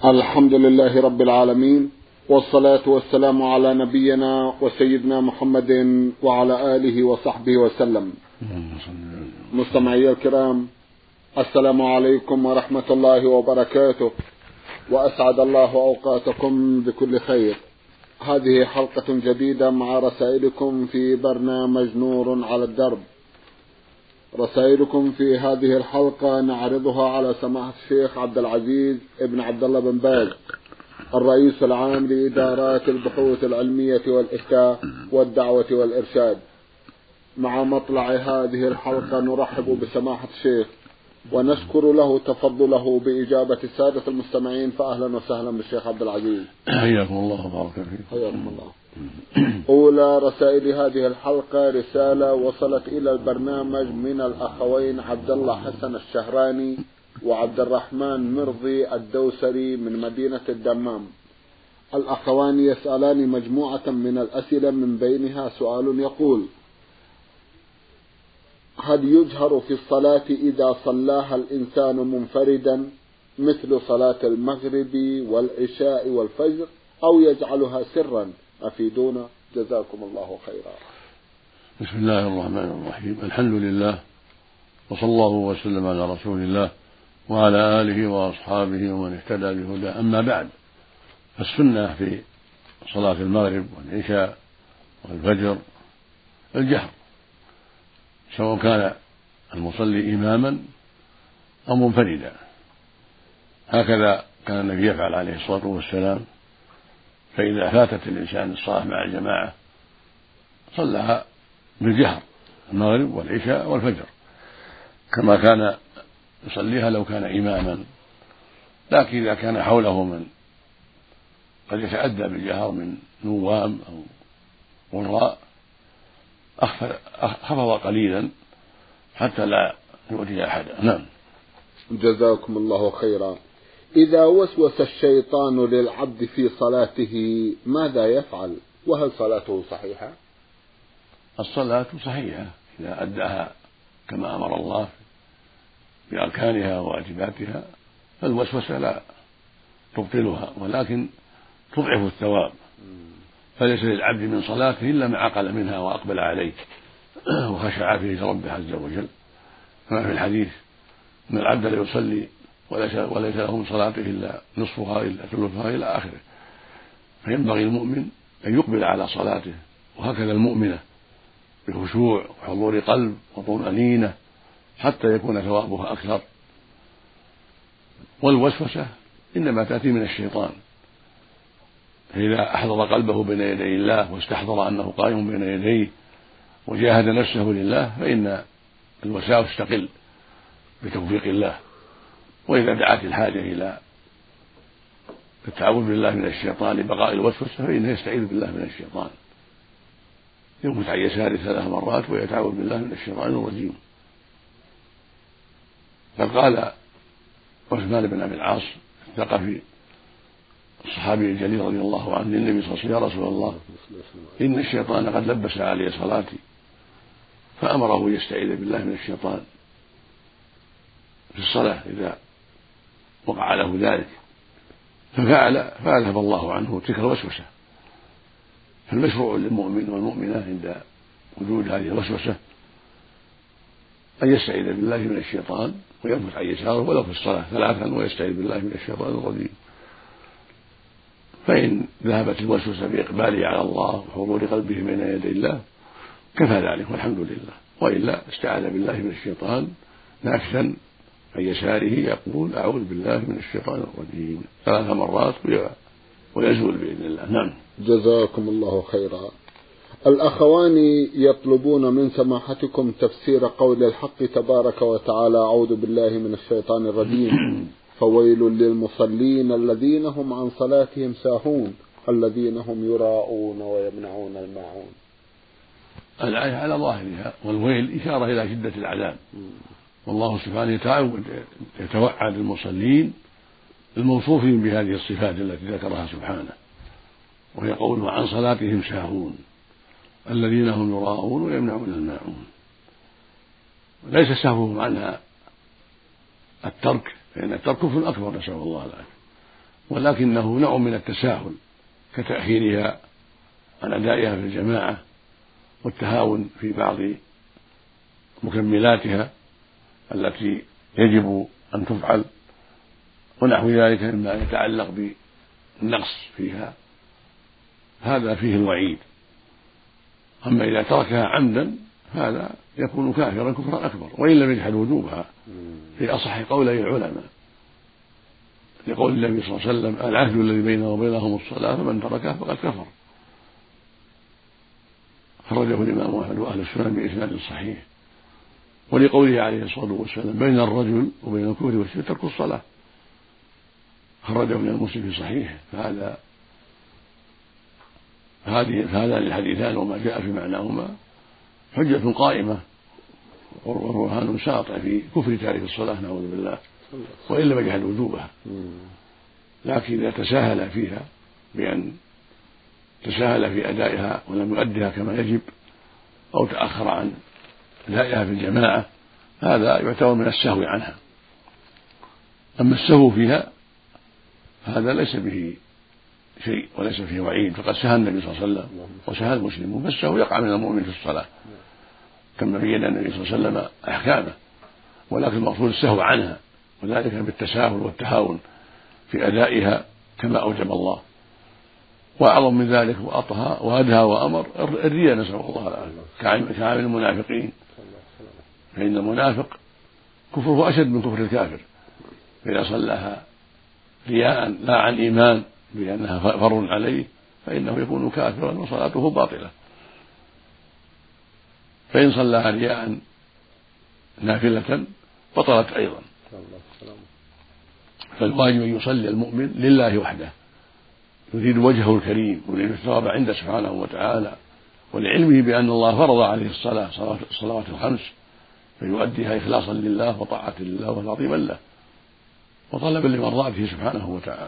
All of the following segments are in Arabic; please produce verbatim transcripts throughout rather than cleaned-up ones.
الحمد لله رب العالمين، والصلاة والسلام على نبينا وسيدنا محمد وعلى آله وصحبه وسلم. مستمعي الكرام، السلام عليكم ورحمة الله وبركاته، وأسعد الله أوقاتكم بكل خير. هذه حلقة جديدة مع رسائلكم في برنامج نور على الدرب. رسائلكم في هذه الحلقة نعرضها على سماحة الشيخ عبد العزيز ابن عبد الله بن باز، الرئيس العام لإدارات البحوث العلمية والإفتاء والدعوة والإرشاد. مع مطلع هذه الحلقة نرحب بسماحة الشيخ ونشكر له تفضله بإجابة السادة المستمعين، فأهلا وسهلا بالشيخ عبد العزيز. حياكم الله وبارك فيكم. حياكم الله. أولى رسائل هذه الحلقة رسالة وصلت إلى البرنامج من الأخوين عبد الله حسن الشهراني وعبد الرحمن مرضي الدوسري من مدينة الدمام. الأخوان يسألان مجموعة من الأسئلة، من بينها سؤال يقول: هل يجهر في الصلاة إذا صلاها الإنسان منفردا مثل صلاة المغرب والعشاء والفجر، أو يجعلها سرا؟ أفيدونا جزاكم الله خيرا. بسم الله الرحمن الرحيم، الحمد لله، وصلى الله وسلم على رسول الله وعلى آله وأصحابه ومن اهتدى بهداه. أما بعد، فالسنة في صلاة المغرب والعشاء والفجر الجهر، سواء كان المصلي إماما أو منفردا. هكذا كان النبي يفعل عليه الصلاة والسلام، فإذا فاتت الإنسان الصلاة مع الجماعة صلىها بالجهر، المغرب والعشاء والفجر، كما كان يصليها لو كان إماما. لكن إذا كان حوله من قد يتأدى بالجهر من نوام أو قراء خفض قليلا حتى لا يؤذي أحدا. نعم. جزاكم الله خيرا. إذا وسوس الشيطان للعبد في صلاته ماذا يفعل؟ وهل صلاته صحيحة؟ الصلاة صحيحة إذا أداها كما أمر الله بأركانها وواجباتها، فالوسوسة لا تبطلها ولكن تضعف الثواب. فليس للعبد من صلاته إلا ما عقل منها وأقبل عليه وخشع فيه ربه عز وجل، كما في الحديث: أن العبد لا يصلي وليس له من صلاته إلا نصفها إلا ثلثها إلى آخره. فينبغي المؤمن أن يقبل على صلاته، وهكذا المؤمنة، بخشوع وحضور قلب وطمأنينة حتى يكون ثوابها أكثر. والوسوسة إنما تأتي من الشيطان، فإذا أحضر قلبه بين يدي الله واستحضر أنه قائم بين يديه وجاهد نفسه لله، فإن الوساوس تقل بتوفيق الله. وإذا دعت الحاجة إلى التعوذ بالله من الشيطان لبقاء الوسوسة، فإنه يستعيذ بالله من الشيطان، ينفث عن يساره ثلاث مرات ويتعوذ بالله من الشيطان الرجيم. فقال عثمان بن أبي العاص الثقفي الصحابي الجليل رضي الله عنه للنبي صلى الله عليه وسلم: يا رسول الله، إن الشيطان قد لبس علي صلاتي. فأمره يستعيذ بالله من الشيطان في الصلاة إذا وقع له ذلك، ففعل فأذهب الله عنه تلك الوسوسة. فالمشروع للمؤمن والمؤمنة عند وجود هذه الوسوسة أن يستعيذ بالله من الشيطان وينفث عن يساره ولو في الصلاة ثلاثا ويستعيذ بالله من الشيطان الرجيم. فإن ذهبت الوسوسة بإقباله على الله وحضور قلبه بين يدي الله كفى ذلك والحمد لله. وإلا استعاذ بالله من الشيطان نافثا عن يساره يقول: أعوذ بالله من الشيطان الرجيم ثلاث مرات ويزول بإذن الله. نعم. جزاكم الله خيرا. الأخوان يطلبون من سماحتكم تفسير قول الحق تبارك وتعالى: أعوذ بالله من الشيطان الرجيم، فويل للمصلين الذين هم عن صلاتهم ساهون الذين هم يراءون ويمنعون الماعون. الآية على ظاهرها، والويل إشارة إلى شدة العذاب. والله سبحانه يتوعد المصلين الموصوفين بهذه الصفات التي ذكرها سبحانه، وهي قوله: عن صلاتهم ساهون الذين هم يراءون ويمنعون الماعون. ليس سهوهم عنها الترك، فإن الترك كفر أكبر، نسأل الله العافية، ولكنه نوع من التساهل كتأخيرها عن أدائها في الجماعة والتهاون في بعض مكملاتها التي يجب أن تفعل ونحو ذلك مما يتعلق بالنقص فيها، هذا فيه الوعيد. أما إذا تركها عمدا هذا يكون كافرا كفرا أكبر وإن لم يجحد وجوبها في أصح قولي العلماء، لقول النبي صلى الله عليه وسلم: العهد الذي بيننا وبينهم الصلاة فمن تركها فقد كفر. خرجه الإمام أحمد وأهل السنن بإسناد صحيح. ولقوله عليه الصلاة والسلام: بين الرجل وبين الكفر والشرك ترك الصلاة، خرجه من المسلم في صحيح. فهذا هذه فهذان الحديثان وما جاء في معناهما حجة قائمة وبرهان ساطع في كفر تارك الصلاة نعوذ بالله وإن لم يجحد وجوبها. لكن إذا تساهل فيها بأن تساهل في أدائها ولم يؤدها كما يجب أو تأخر عن أدائها في الجماعة هذا يعتبر من السهو عنها. أما السهو فيها هذا ليس به شيء وليس فيه وعيد، فقد سهى النبي صلى الله عليه وسلم وسهى المسلمون، فالسهو يقع من المؤمن في الصلاة كما بين النبي صلى الله عليه وسلم أحكامه، ولكن المقصود السهو عنها وذلك بالتساهل والتهاون في أدائها كما أوجب الله. وأعظم من ذلك وأطهى وأدهى وأمر الرياء، نسأل الله العافية، كعامل المنافقين، فإن المنافق كفره أشد من كفر الكافر، فإذا صلىها رياء لا عن إيمان بأنها فر عليه فإنه يكون كافرا وصلاته باطلة. فإن صلىها رياء نافلة بطلت أيضا. فالواجب أن يصلي المؤمن لله وحده يريد وجهه الكريم ويريد الثواب عنده سبحانه وتعالى، ولعلمه بأن الله فرض عليه الصلاة الصلوات الخمس فيؤديها إخلاصا لله وطاعة لله وتعظيما له وطلبا لمرضاته سبحانه وتعالى.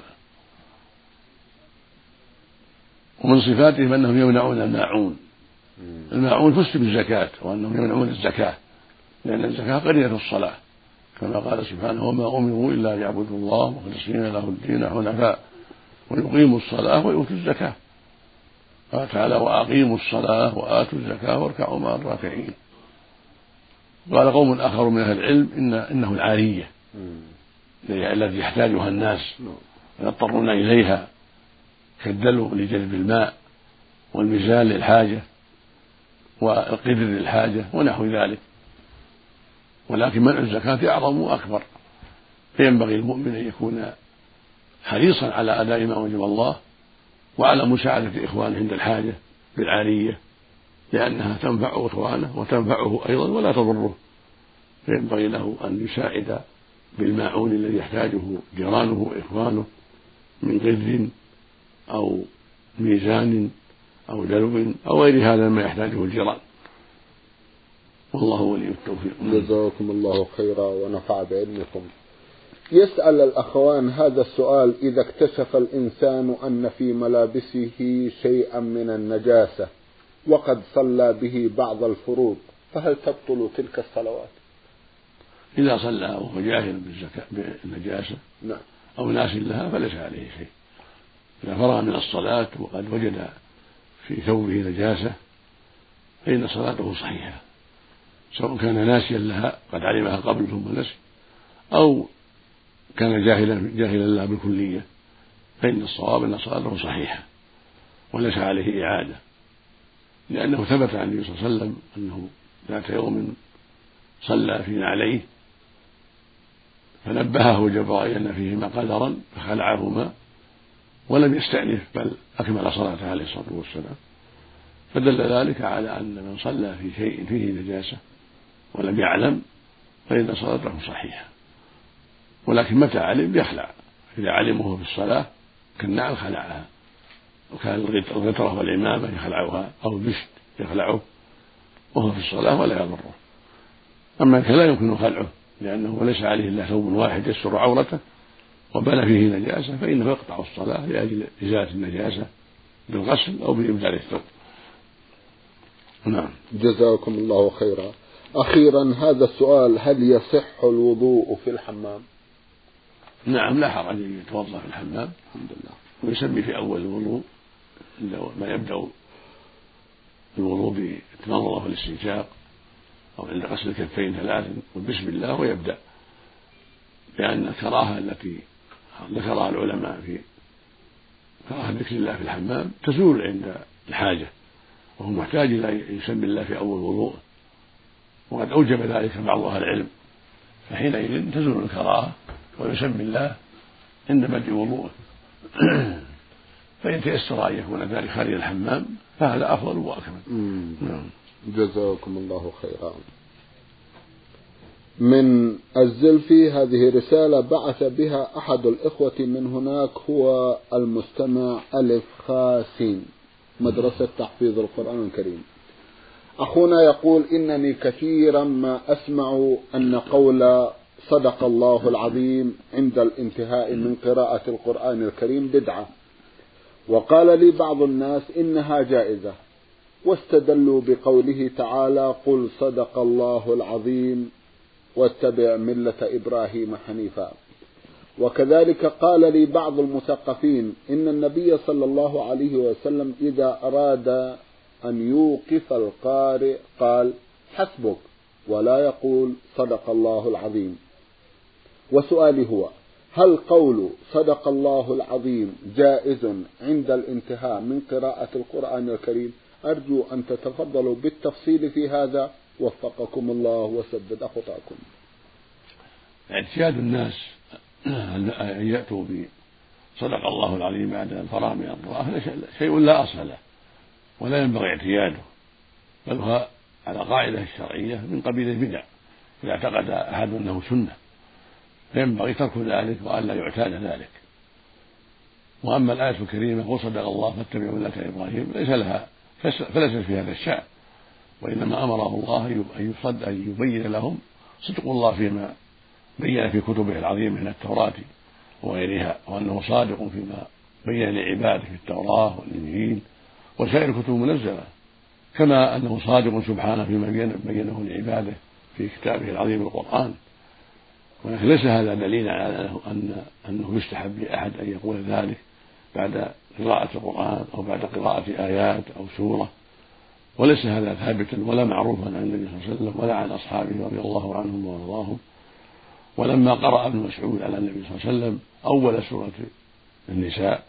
ومن صفاتهم أنهم يمنعون الماعون. الماعون فسر بالزكاة وأنهم يمنعون الزكاة لأن الزكاة قرينة الصلاة كما قال سبحانه: وما أمروا إلا ليعبدوا الله مخلصين له الدين حنفاء ويقيموا الصلاة ويؤتوا الزكاة. قال تعالى: وأقيموا الصلاة وآتوا الزكاة واركعوا مع الراكعين. قال قوم آخر من أهل العلم إن إنه العارية التي يحتاجها الناس ويضطرون إليها كالدلو لجلب الماء والميزان للحاجة والقدر للحاجة ونحو ذلك. ولكن منع الزكاة أعظم وأكبر، فينبغي المؤمن أن يكون حريصا على أداء ما أوجب الله وعلى مساعدة إخوانه عند الحاجة بالعارية لأنها تنفع إخوانه وتنفعه أيضا ولا تضره، فينبغي له أن يساعد بالماعون الذي يحتاجه جيرانه وإخوانه من قدر أو ميزان أو دلو أو غير هذا ما يحتاجه الجيران، والله ولي التوفيق. جزاكم الله خيرا ونفع بعلمكم. يسأل الأخوان هذا السؤال: إذا اكتشف الإنسان أن في ملابسه شيئا من النجاسة وقد صلى به بعض الفروض فهل تبطل تلك الصلوات؟ إذا صلى وهو جاهل بالنجاسة نعم. أو ناس لها فليس عليه شيء. إذا فرغ من الصلاة وقد وجد في ثوبه نجاسة فإن صلاته صحيحة، سواء كان ناسيا لها قد علمها قبل ثم نسي أو كان جاهلا جاهلا لها بالكلية، فإن الصواب أن صلاته صحيحة وليس عليه إعادة، لأنه ثبت عن النبي صلى الله عليه وسلم أنه ذات يوم صلى في نعليه فنبهه جبرائيل أن فيهما قدرا فخلعهما ولم يستأنف بل أكمل صلاته عليه الصلاة والسلام، فدل ذلك على أن من صلى في شيء فيه نجاسة ولم يعلم فإن صلاته صحيحة، ولكن متى علم يخلع. إذا علمه في الصلاة كالنعل خلعها، وكان الغترة والعمامة يخلعها أو البشت يخلعه وهو في الصلاة ولا يضره. أما لا يمكن خلعه لأنه ليس عليه إلا ثوب واحد يستر عورته وبنى فيه نجاسة فإنه يقطع الصلاة لأجل إزالة النجاسة بالغسل أو بإبدال الثوب. نعم. جزاكم الله خيرا. أخيرا هذا السؤال: هل يصح الوضوء في الحمام؟ نعم لا حرج أن يتوضأ في الحمام الحمد لله، ويسمي في أول الوضوء ما يبدأ الوضوء بالتمضمضة والاستنشاق أو عند غسل الكفين ثلاثا وبسم الله ويبدأ، لأن الكراهة التي ذكرها العلماء في كراهة ذكر الله في الحمام تزول عند الحاجة، وهو محتاج إلى يسمي الله في أول وضوء، وقد أوجب ذلك بعض أهل العلم، فحينئذ تزول الكراهة ويسمي الله عند بدء وضوءه. فإن تيسر أن يكون ذلك خارج الحمام فهذا أفضل وأكمل. نعم. جزاكم الله خيرا. من الزلفي هذه رسالة بعث بها أحد الإخوة من هناك، هو المستمع ألف خاسين، مدرسة تحفيظ القرآن الكريم. أخونا يقول: إنني كثيرا ما أسمع أن قول صدق الله العظيم عند الانتهاء من قراءة القرآن الكريم بدعة، وقال لي بعض الناس إنها جائزة، واستدلوا بقوله تعالى: قل صدق الله العظيم واتبع ملة إبراهيم حنيفا. وكذلك قال لي بعض المثقفين إن النبي صلى الله عليه وسلم إذا أراد أن يوقف القارئ قال: حسبك، ولا يقول صدق الله العظيم. وسؤالي هو: هل قول صدق الله العظيم جائز عند الانتهاء من قراءة القرآن الكريم؟ أرجو أن تتفضلوا بالتفصيل في هذا، وفقكم الله وسدد خطاكم. اعتياد الناس أن يأتوا بصدق الله العظيم بعد الفراغ من القراءة شيء لا أصل له، ولا ينبغي اعتياده، بل هو على قاعدة الشرعية من قبيل البدع، إذا اعتقد أحد أنه سنة فينبغي ترك ذلك وأن لا يعتاد ذلك. وأما الآية الكريمة: وصدق الله فاتبعوا ملة إبراهيم، ليس لها فليست في هذا الشأن، وإنما أمره الله أن يبين لهم صدق الله فيما بين في كتبه العظيمة من التوراة وغيرها، وأنه صادق فيما بين لعباده في التوراة والإنجيل وسائر الكتب المنزلة، كما أنه صادق سبحانه فيما بينه لعباده في كتابه العظيم القرآن. ولكن ليس هذا دليلا على أن أنه يستحب لأحد أن يقول ذلك بعد قراءة القرآن أو بعد قراءة آيات أو سورة، وليس هذا ثابتا ولا معروفا عن النبي صلى الله عليه وسلم ولا عن أصحابه رضي الله عنهم وارضاهم. ولما قرأ ابن مسعود على النبي صلى الله عليه وسلم أول سورة النساء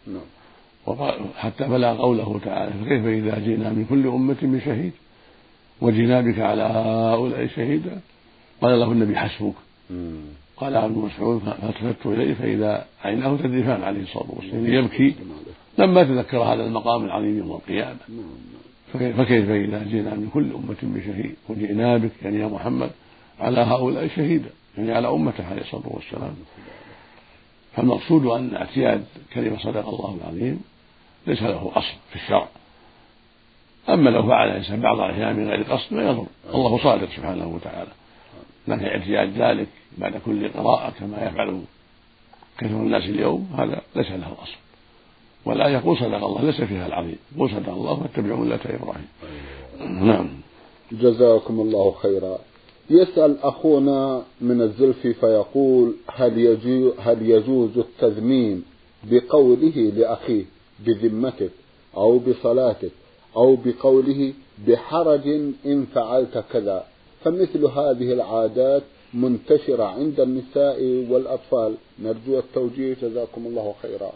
حتى بلغ قوله تعالى: فكيف إذا جئنا من كل أمة بشهيد وجئنا بك على هؤلاء شهيدا، قال له النبي: حسبك. قال ابن مسعود: فالتفت إليه فإذا عيناه تذرفان عليه الصلاة والسلام يبكي لما تذكر هذا المقام العظيم يوم القيامة. فكيف إذا جئنا من كل أمة بشهيد وجئنا بك، يعني يا محمد، على هؤلاء شهيدا، يعني على أمته عليه الصلاة والسلام. فالمقصود أن اعتياد كلمة صدق الله العظيم ليس له أصل في الشرع، أما لو فعل الإنسان بعض الأحيان من غير قصد ما يضر، الله صادق سبحانه وتعالى. لكن اعتياد ذلك بعد كل قراءة كما يفعل كثير الناس اليوم هذا ليس له أصل. ولا يقول صدق الله ليس فيها العظيم، يقول صدق الله فاتبعوا ملة إبراهيم. نعم. جزاكم الله خيرا. يسأل أخونا من الزلفي فيقول: هل يجوز, هل يجوز التذمين بقوله لأخيه بذمتك أو بصلاتك، أو بقوله بحرج إن فعلت كذا؟ فمثل هذه العادات منتشرة عند النساء والأطفال، نرجو التوجيه جزاكم الله خيرا.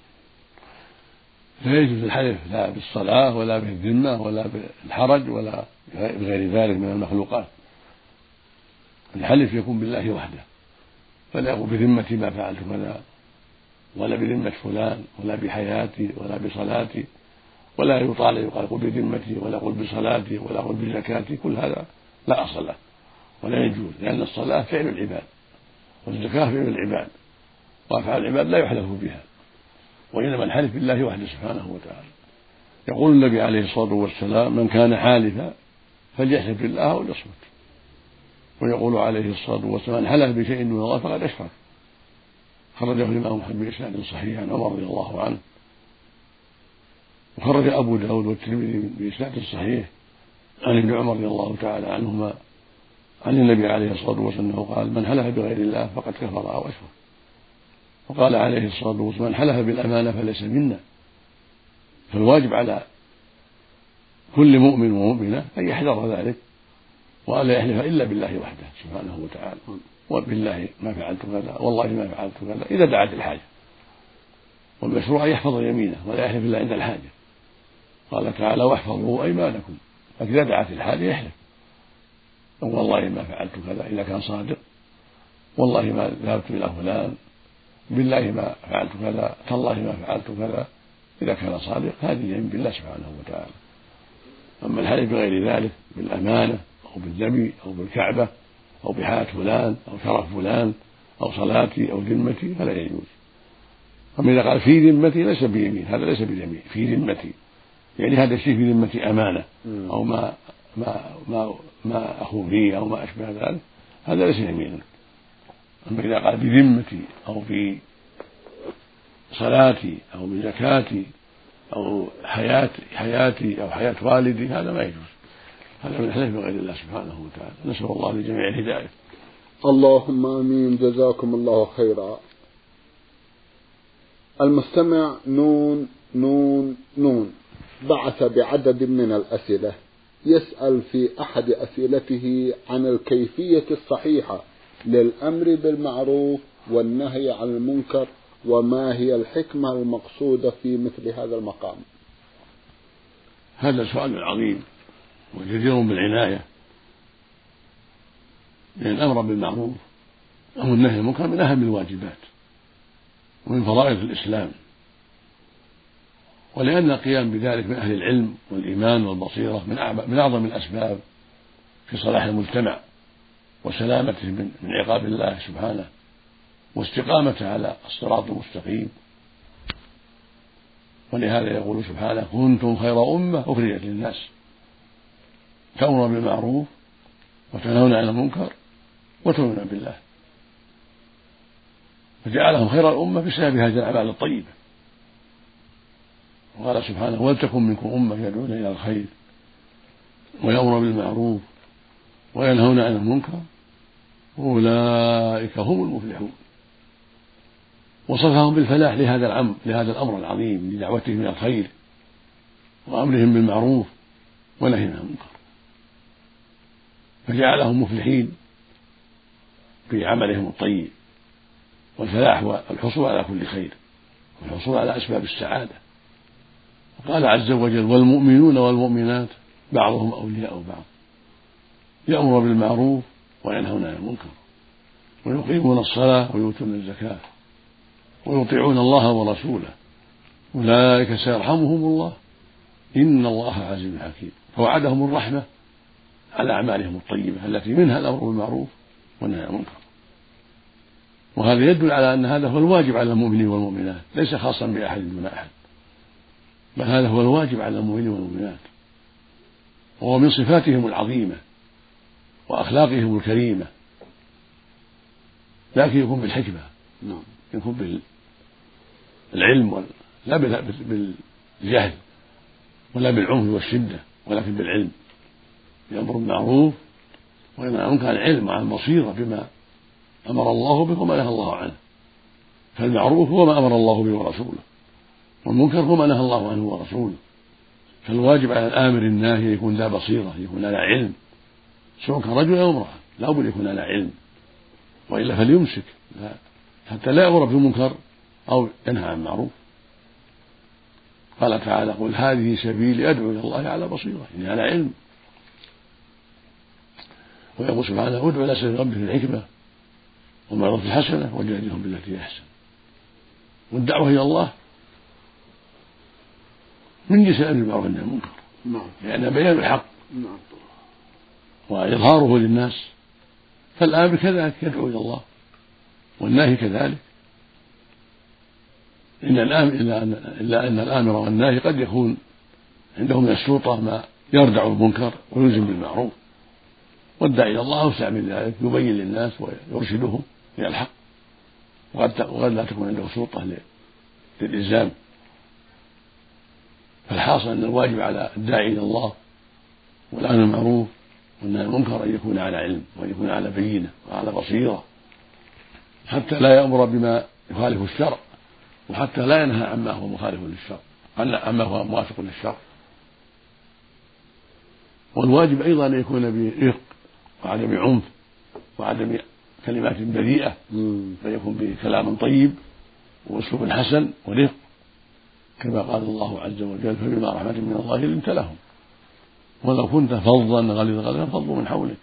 لا يجوز الحلف لا بالصلاة ولا بالذمة ولا بالحرج ولا بغير ذلك من المخلوقات. الحلف يكون بالله وحده، فلا يقول بذمتي ما فعلت كذا، ولا بذمة فلان، ولا بحياتي، ولا بصلاتي، ولا يطال يقال قل بذمتي، ولا قل بصلاتي، ولا قل بزكاتي. كل هذا لا أصل له ولا يجوز، لأن الصلاة فعل العباد والزكاة فعل العباد، وأفعال العباد لا يحلف بها، وإنما الحلف بالله وحده سبحانه وتعالى. يقول النبي عليه الصلاة والسلام: من كان حالفا فليحلف بالله أو ليصمت. ويقول عليه الصلاة والسلام: من حلف بشيء من الله فقد أشرك. خرجه الإمام محمد بإسناد صحيح عن عمر رضي الله عنه، وخرج أبو داود والترمذي بإسناد صحيح عن ابن عمر رضي الله تعالى عنهما عن النبي عليه الصلاة والسلام قال: من حلف بغير الله فقد كفر أو أشرك. وقال عليه الصلاة والسلام: من حلف بالأمانة فليس منا. فالواجب على كل مؤمن ومؤمنة أن يحذر ذلك وألا يحلف إلا بالله وحده سبحانه وتعالى، وبالله ما فعلت كذا، والله ما فعلت كذا، إذا دعت الحاجة. والمشروع أن يحفظ يمينه ولا يحلف إلا عند الحاجة. قال تعالى: واحفظوا أيمانكم، فإذا دعت الحاجة يحلف: والله ما فعلت كذا إذا كان صادق، والله ما ذهبت إلى فلان، بالله ما فعلت كذا، تالله ما فعلت كذا، إذا كان صادق. هذه يمين بالله سبحانه وتعالى. أما الحلف بغير ذلك بالأمانة أو بالنبي أو بالكعبة أو بحياة فلان أو شرف فلان أو صلاتي أو ذمتي فلا يجوز. أما إذا قال في ذمتي ليس بيمين، هذا ليس بيمين. في ذمتي يعني هذا الشيء في ذمتي أمانة أو ما ما ما ما أخو فيه أو ما أشبه ذلك، هذا ليس يمينا. أما إذا قال بذمتي أو بصلاتي أو بزكاتي أو حياتي حياتي أو حياة والدي، هذا ما يجوز. هذا من الحلف بغير الله سبحانه وتعالى. نسأل الله لجميع الهداية. اللهم آمين. جزاكم الله خيرا. المستمع نون نون نون بعث بعدد من الأسئلة، يسأل في أحد أسئلته عن الكيفية الصحيحة للأمر بالمعروف والنهي عن المنكر، وما هي الحكمة المقصودة في مثل هذا المقام. هذا سؤال عظيم وجدير بالعناية، لأن الأمر بالمعروف أو النهي عن المنكر من أهم الواجبات ومن فرائض الإسلام، ولأن القيام بذلك من أهل العلم والإيمان والبصيرة من أعظم الأسباب في صلاح المجتمع وسلامته من عقاب الله سبحانه واستقامته على الصراط المستقيم. ولهذا يقول سبحانه: كنتم خير أمة أخرجت للناس تأمرون بالمعروف وتنهون عن المنكر وتؤمنون بالله. فجعلهم خير الأمة بسبب هذه الأعمال الطيبة. وقال سبحانه: ولتكن منكم أمة يدعون إلى الخير ويأمرون بالمعروف وينهون عن المنكر أولئك هم المفلحون. وصفهم بالفلاح لهذا الأمر لهذا الأمر العظيم لدعوتهم إلى الخير وأمرهم بالمعروف ونهيهم عن المنكر، فجعلهم مفلحين في عملهم الطيب. والفلاح هو الحصول على كل خير والحصول على أسباب السعادة. وقال عز وجل: والمؤمنون والمؤمنات بعضهم أولياء بعض يأمر بالمعروف وينهون عن المنكر ويقيمون الصلاة ويؤتون الزكاة ويطيعون الله ورسوله أولئك سيرحمهم الله إن الله عزيز حكيم. فوعدهم الرحمة على أعمالهم الطيبة التي منها الأمر بالمعروف والنهي عن المنكر. وهذا يدل على أن هذا هو الواجب على المؤمنين والمؤمنات، ليس خاصا بأحد دون أحد، بل هذا هو الواجب على المؤمنين والمؤمنات، وهو من صفاتهم العظيمة وأخلاقهم الكريمة. لكن يكون بالحكمة، يكون بالعلم لا بالجهل ولا بالعنف والشدة، ولكن بالعلم. يأمر بالمعروف وينهى عن المنكر عن العلم وعن البصيرة بما أمر الله به وما نهى الله عنه. فالمعروف هو ما أمر الله به ورسوله، والمنكر هو ما نهى الله عنه ورسوله. فالواجب على الآمر الناهي يكون ذا بصيرة، يكون على علم، سواء كان رجل أو امرأة لا بد يكون على علم، وإلا فليمسك حتى لا يأمر بالمنكر أو ينهى عن المعروف. قال تعالى: قل هذه سبيلي أدعو إلى الله على بصيرة، يعني على علم. ويقول سبحانه: ادعو إلى سبيل ربك بالحكمة والموعظة الحسنة وجادلهم بالتي هي أحسن. والدعوة إلى الله من جنس الأمر بالمعروف والنهي عن المنكر، لأنها بيان الحق وإظهاره للناس. فالآمر كذلك يدعو إلى الله والناهي كذلك، إن الآمر إلا أن الآمر والناهي قد يكون عنده من السلطة ما يردع المنكر ويلزم بالمعروف، والداعي إلى الله أوسع من ذلك، يبين للناس ويرشدهم إلى الحق، وقد لا تكون عنده سلطة للإلزام. فالحاصل أن الواجب على الداعي إلى الله والأمر بالمعروف والنهي عن المنكر أن يكون على علم وأن يكون على بينة وعلى بصيرة، حتى لا يأمر بما يخالف الشرع، وحتى لا ينهى عما هو مخالف للشرع، عما هو موافق للشرع. والواجب أيضا أن يكون برفق وعدم عنف وعدم كلمات بريئة، بل يكون بكلام طيب وأسلوب حسن ورفق، كما قال الله عز وجل: فبما رحمة من الله لنت لهم ولو كنت فظا غليظ القلب لانفضوا من حولك.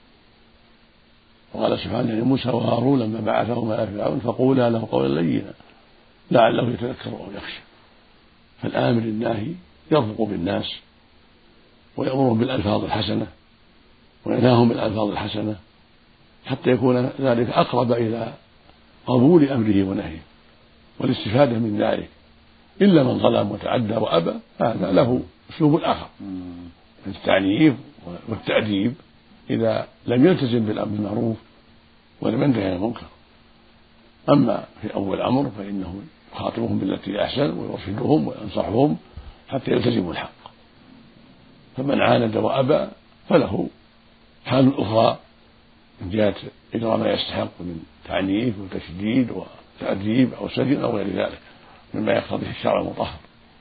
وقال سبحانه لموسى وهارون لما بعثهما إلى فرعون: فقولا له قولا لينا لعله يتذكر أو يخشى. فالآمر الناهي يرفق بالناس ويأمرهم بالألفاظ الحسنة وينهاهم بالألفاظ الحسنة حتى يكون ذلك أقرب إلى قبول أمره ونهيه والاستفادة من ذلك. إلا من ظلم وتعدى وأبى هذا له أسلوب آخر من التعنيف والتأديب إذا لم يلتزم بالأمر بالمعروف ولم ينتهي عن المنكر. أما في أول الأمر فإنه يخاطبهم بالتي أحسن ويرشدهم وينصحهم حتى يلتزموا الحق. فمن عاند وأبى فله حال أخرى من جهة إجراء ما يستحق من تعنيف وتشديد وتأديب أو سجن أو غير ذلك مما يقتضيه الشرع المطهر.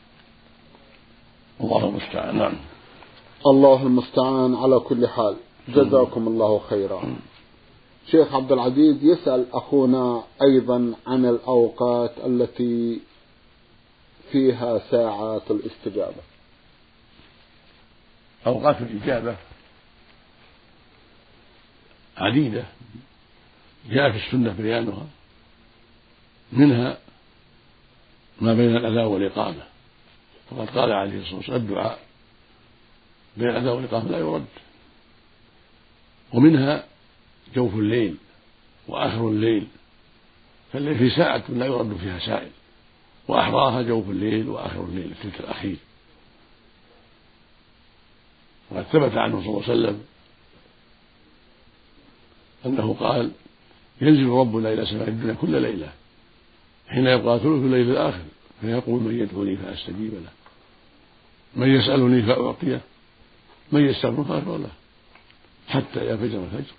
الله المستعان. نعم. الله المستعان. على كل حال جزاكم الله خيرا. شيخ عبد العزيز يسأل أخونا أيضا عن الأوقات التي فيها ساعات الاستجابة. أوقات الإجابة عديدة جاء في السنة بيانها، منها ما بين الأذان والإقامة، فقد قال عليه الصلاة والسلام: الدعاء بين الأذان والإقامة لا يرد. ومنها جوف الليل وآخر الليل، فالليل في ساعة لا يرد فيها سائل، وأحراها جوف الليل وآخر الليل الثلث الأخير. وقد ثبت عنه صلى الله عليه وسلم أنه قال: ينزل ربنا إلى سماء الدنيا كل ليلة حين يبقى ثلث الليل الآخر فيقول: من يدعوني فأستجيب له، من يسألني فأعطيه، من يستغفر فأغفر له، حتى ينفجر الفجر.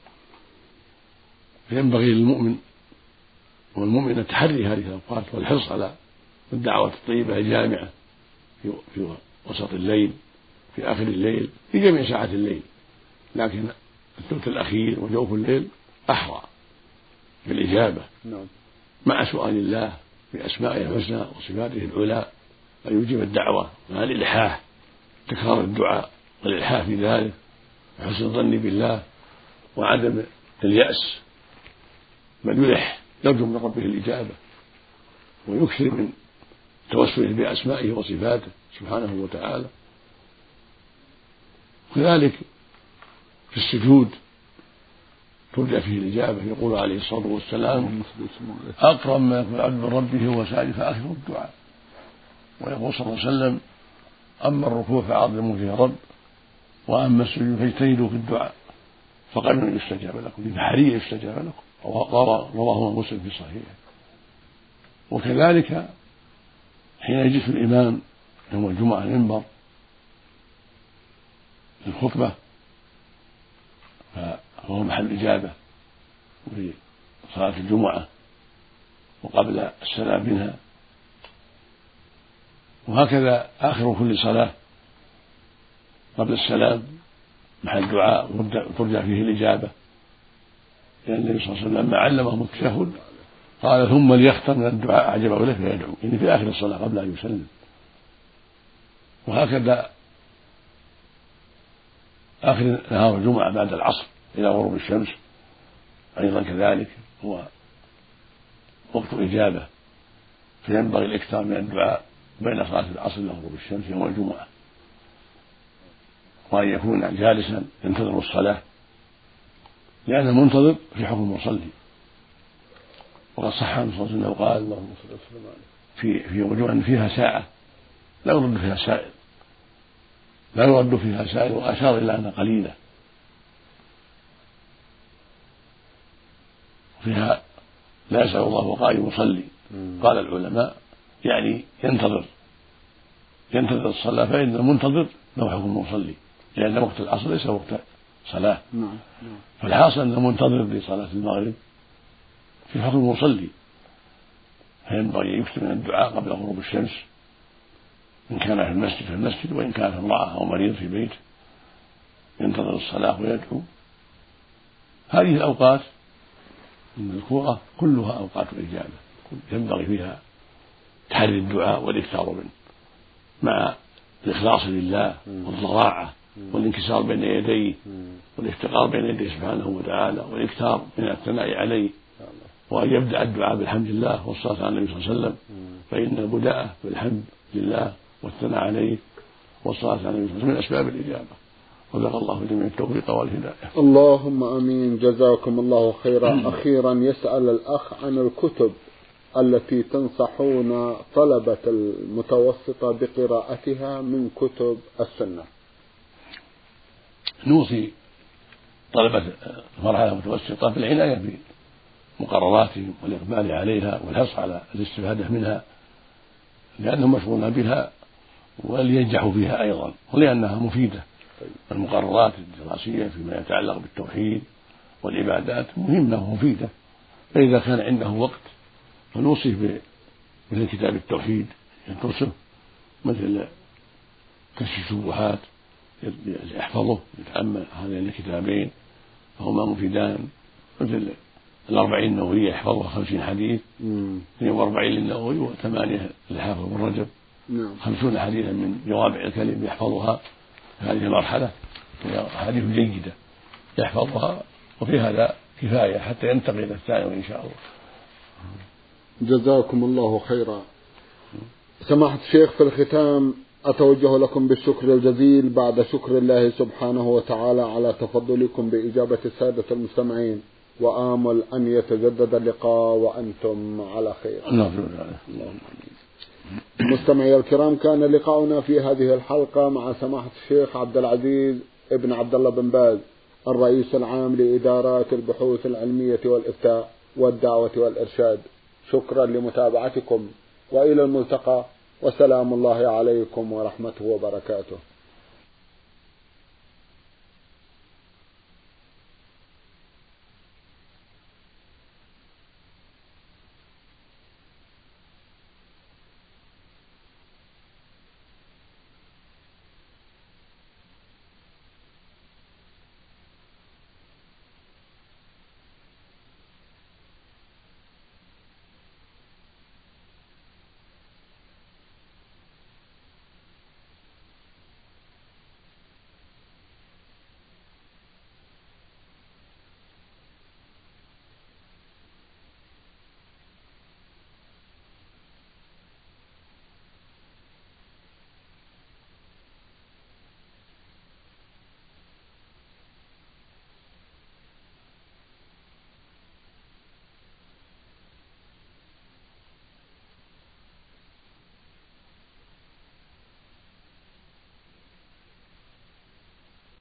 فينبغي للمؤمن والمؤمن التحري هذه الأوقات والحرص على الدعوة الطيبة الجامعة في وسط الليل، في آخر الليل، في جميع ساعات الليل، لكن الثلث الأخير وجوف الليل أحرى بالإجابة مع سؤال الله بأسمائه الحسنى وصفاته العلى أن يجيب الدعوة مع الإلحاح، تكرار الدعاء والإلحاح في ذلك وحسن الظن بالله وعدم اليأس، بل يلح يرجو من ربه الإجابة ويكثر من توسله بأسمائه وصفاته سبحانه وتعالى. كذلك في السجود ترجى فيه الإجابة، يقول عليه الصلاة والسلام: أقرب ما يكون العبد من ربه هو ساجد فآخر الدعاء. ويقول صلى الله عليه وسلم: أما الركوع فعظموا فيه رب، وأما السجود فاجتهدوا في الدعاء فقد يستجاب لكم، بحري يستجاب لكم. رواه مسلم في صحيحه. وكذلك حين يجلس الإمام يوم الجمعة على المنبر الخطبة فهو محل إجابة في صلاة الجمعة وقبل السلام منها، وهكذا آخر كل صلاة قبل السلام محل دعاء وترجع فيه الإجابة، لأن النبي صلى الله عليه وسلم لما علمهم التشهد قال: ثم ليختم من الدعاء أعجبه له فيدعو، يعني في آخر الصلاة قبل أن يسلم. وهكذا آخر نهار الجمعة بعد العصر إلى غروب الشمس أيضا كذلك هو وقت إجابة، فينبغي الإكثار من الدعاء بين صلاة العصر إلى غروب الشمس يوم الجمعة، وأن يكون جالسا ينتظر الصلاة، لأن المنتظر في حكم المصلي. وقد صح عنه صلى الله عليه وسلم قال: في في وجوه فيها ساعة لا يرد فيها سائل، لا يرد فيها سائل، وأشار إلى أنها قليلة، فيها لا يسأل الله وقائم يصلي. قال العلماء يعني ينتظر ينتظر الصلاة، فإن المنتظر له حكم المصلي، لأن وقت العصر ليس وقت صلاة. فالحاصل أن المنتظر لصلاة المغرب في حكم المصلي، فينبغي أن يكثر من الدعاء قبل غروب الشمس إن كان في المسجد في المسجد، وإن كانت امرأة أو مريض في بيته ينتظر الصلاة ويدعو. هذه الأوقات المذكورة كلها أوقات الإجابة، ينبغي فيها تحري الدعاء والإكثار منه مع الإخلاص لله والضراعة والانكسار بين يديه والافتقار بين يديه سبحانه وتعالى والإكثار من الثناء عليه، وأن يبدأ الدعاء بالحمد لله والصلاة على النبي صلى الله عليه وسلم، فإن البداء بالحمد لله والثناء عليه والصلاة على النبي صلى الله عليه وسلم من أسباب الإجابة. وفق الله جميع التوفيق والهداية. اللهم آمين. جزاكم الله خيرا. أخيرا يسأل الأخ عن الكتب التي تنصحون طلبة المتوسطة بقراءتها من كتب السنة. نوصي طلبة المرحلة المتوسطة بالعناية بمقرراتهم والإقبال عليها والحرص على الاستفادة منها، لأنهم مشغولون بها ولينجحوا فيها أيضا، ولأنها مفيدة. المقررات الدراسية فيما يتعلق بالتوحيد والعبادات مهمة ومفيدة، فإذا كان عنده وقت فنوصيه مثل كتاب التوحيد يدرسه، مثل كشف الشبهات يحفظه يتأمل هذين الكتابين فهما مفيدان، مثل الأربعين النووية يحفظها خمسين حديث، اثنين وأربعين للنووي وثمانية للحافظ ابن رجب، خمسون حديثا من جوامع الكلم يحفظها في هذه المرحلة، حديث جيدة يحفظها، وفي هذا كفاية حتى ينتقل إلى الثانوي إن شاء الله. جزاكم الله خيرا. سماحة الشيخ، في الختام أتوجه لكم بالشكر الجزيل بعد شكر الله سبحانه وتعالى على تفضلكم بإجابة السادة المستمعين، وآمل أن يتجدد اللقاء وأنتم على خير. اللهم مستمعي الكرام، كان لقاؤنا في هذه الحلقة مع سماحة الشيخ عبد العزيز ابن عبد الله بن باز، الرئيس العام لإدارات البحوث العلمية والإفتاء والدعوة والإرشاد. شكرا لمتابعتكم، وإلى الملتقى، وسلام الله عليكم ورحمته وبركاته.